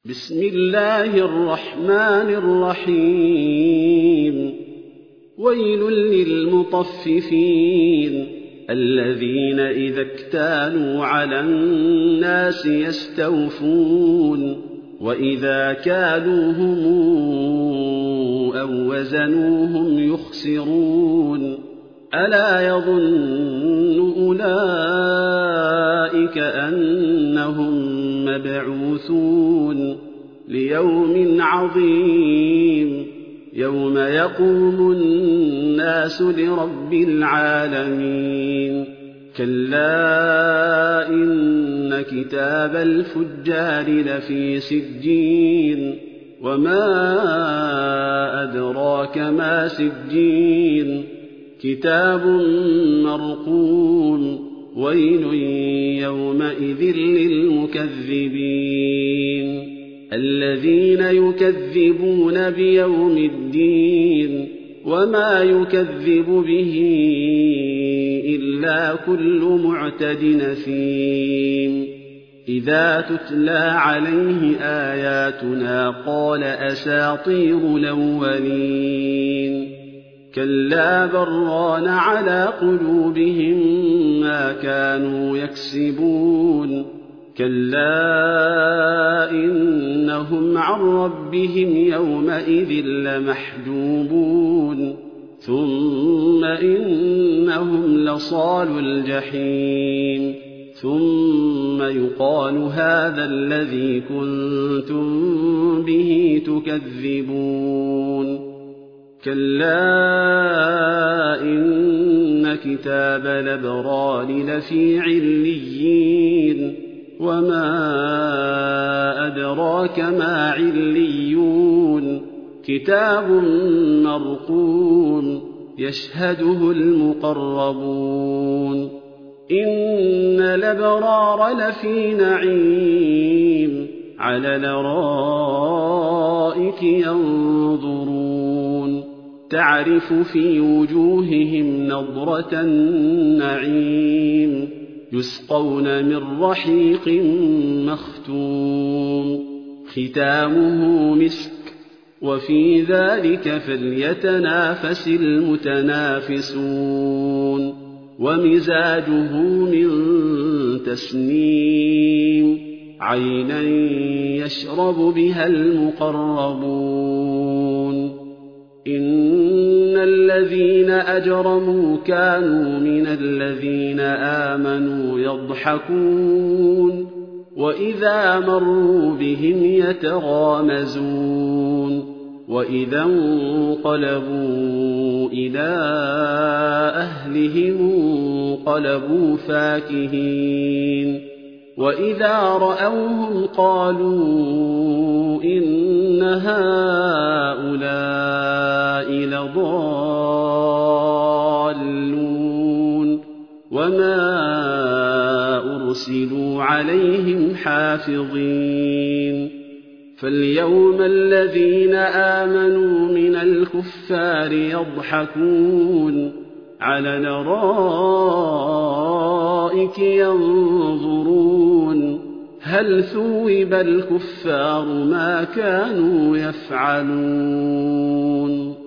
بسم الله الرحمن الرحيم ويل للمطففين الذين إذا اكتالوا على الناس يستوفون وإذا كالوهم أو وزنوهم يخسرون ألا يظن أولئك أنهم مبعوثون ليوم عظيم يوم يقوم الناس لرب العالمين كلا إن كتاب الفجار لفي سجين وما أدراك ما سجين كتاب مرقوم ويل يومئذ للمكذبين الذين يكذبون بيوم الدين وما يكذب به إلا كل معتد نثيم إذا تتلى عليه آياتنا قال أساطير الأولين كلا بران على قلوبهم ما كانوا يكسبون كلا إنهم عن ربهم يومئذ لمحجوبون ثم إنهم لصالوا الجحيم ثم يقال هذا الذي كنتم به تكذبون كلا إن كتاب الأبرار لفي عليين وما أدراك ما عليون كتاب مرقوم يشهده المقربون إن الأبرار لفي نعيم على الأرائك ينظرون تعرف في وجوههم نضرة النعيم يسقون من رحيق مختوم ختامه مسك وفي ذلك فليتنافس المتنافسون ومزاجه من تسنيم عينا يشرب بها المقربون إن الذين أجرموا كانوا من الذين آمنوا يضحكون وإذا مروا بهم يتغامزون وإذا انقلبوا إلى أهلهم انقلبوا فاكهين وإذا رأوهم قالوا إن هؤلاء لضالون وما أرسلوا عليهم حافظين فاليوم الذين آمنوا من الكفار يضحكون على الأرائك ينظرون هل ثوب الكفار ما كانوا يفعلون